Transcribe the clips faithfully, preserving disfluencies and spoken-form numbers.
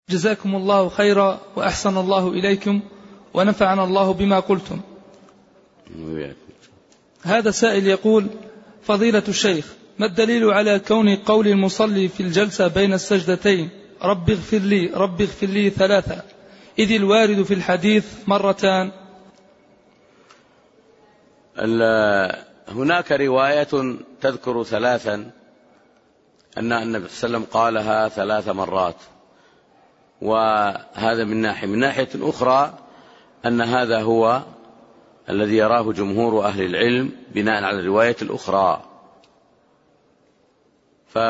جزاكم الله خيرا وأحسن الله إليكم ونفعنا الله بما قلتم. هذا سائل يقول: فضيلة الشيخ، ما الدليل على كون قول المصلي في الجلسة بين السجدتين رب اغفر لي رب اغفر لي ثلاثة، إذ الوارد في الحديث مرتان؟ هناك رواية تذكر ثلاثا، أن النبي صلى الله عليه وسلم قالها ثلاث مرات، وهذا من ناحية. من ناحية أخرى أن هذا هو الذي يراه جمهور أهل العلم بناء على الرواية الأخرى. ف...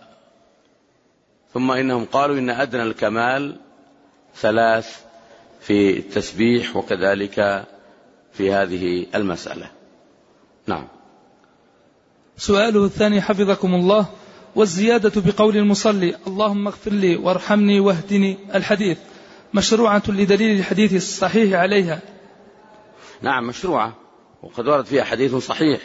ثم إنهم قالوا إن أدنى الكمال ثلاث في التسبيح وكذلك في هذه المسألة. نعم. سؤاله الثاني حفظكم الله: والزيادة بقول المصلي اللهم اغفر لي وارحمني واهدني الحديث مشروعة لدليل الحديث الصحيح عليها؟ نعم مشروعة، وقد ورد فيها حديث صحيح.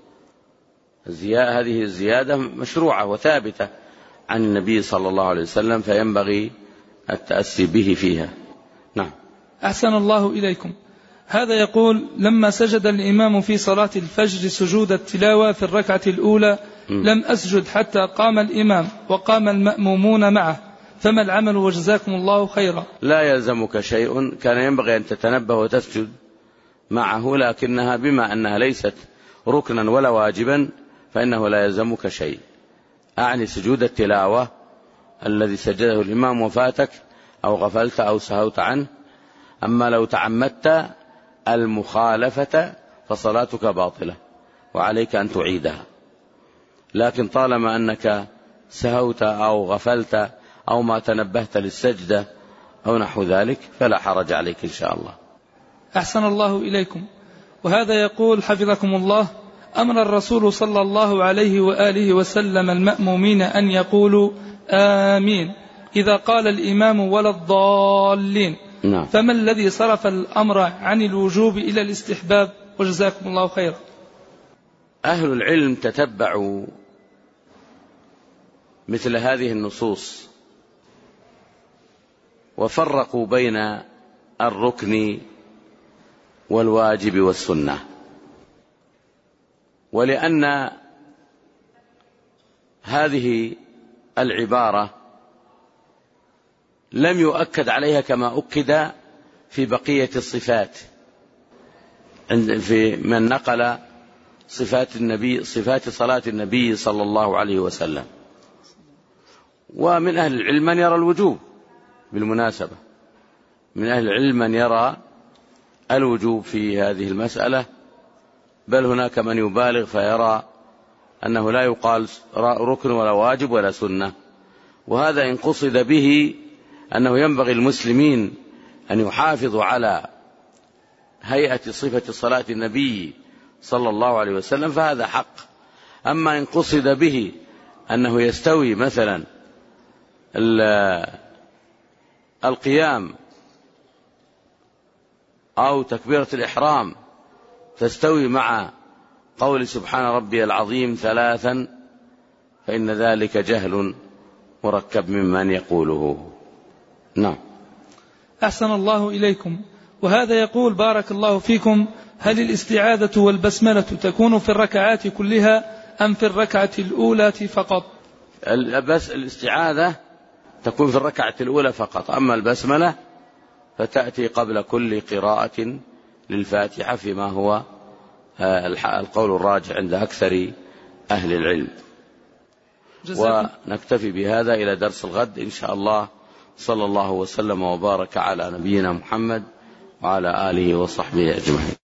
هذه الزيادة مشروعة وثابتة عن النبي صلى الله عليه وسلم، فينبغي التأسي به فيها. نعم. أحسن الله إليكم. هذا يقول: لما سجد الإمام في صلاة الفجر سجود التلاوة في الركعة الأولى لم أسجد حتى قام الإمام وقام المأمومون معه، فما العمل وجزاكم الله خيرا؟ لا يلزمك شيء، كان ينبغي أن تتنبه وتسجد معه، لكنها بما أنها ليست ركنا ولا واجبا فإنه لا يلزمك شيء. أعني سجود التلاوة الذي سجده الإمام وفاتك أو غفلت أو سهوت عنه. أما لو تعمدت المخالفة فصلاتك باطلة وعليك أن تعيدها، لكن طالما أنك سهوت أو غفلت أو ما تنبهت للسجدة أو نحو ذلك فلا حرج عليك إن شاء الله. أحسن الله إليكم. وهذا يقول حفظكم الله: أمر الرسول صلى الله عليه وآله وسلم المأمومين أن يقولوا آمين إذا قال الإمام ولا الضالين. نعم. فما الذي صرف الأمر عن الوجوب إلى الاستحباب؟ وجزاكم الله خيرا. أهل العلم تتبعوا مثل هذه النصوص وفرقوا بين الركن والواجب والسنة، ولأن هذه العبارة لم يؤكد عليها كما أكد في بقية الصفات في من نقل صفات النبي صفات صلاة النبي صلى الله عليه وسلم. ومن أهل العلم من يرى الوجوب، بالمناسبة من أهل العلم من يرى الوجوب في هذه المسألة، بل هناك من يبالغ فيرى أنه لا يقال ركن ولا واجب ولا سنة. وهذا إن قصد به أنه ينبغي المسلمين أن يحافظوا على هيئة صفة صلاة النبي صلى الله عليه وسلم فهذا حق. أما إن قصد به أنه يستوي مثلا القيام أو تكبيرة الإحرام تستوي مع قول سبحان ربي العظيم ثلاثا فإن ذلك جهل مركب ممن يقوله. نعم. أحسن الله إليكم. وهذا يقول: بارك الله فيكم، هل الاستعاذة والبسملة تكون في الركعات كلها أم في الركعة الأولى فقط؟ بس الاستعاذة تكون في الركعة الأولى فقط، أما البسملة فتأتي قبل كل قراءة للفاتحة فيما هو القول الراجح عند أكثر أهل العلم. ونكتفي بهذا إلى درس الغد إن شاء الله. صلى الله وسلم وبارك على نبينا محمد وعلى آله وصحبه أجمعين.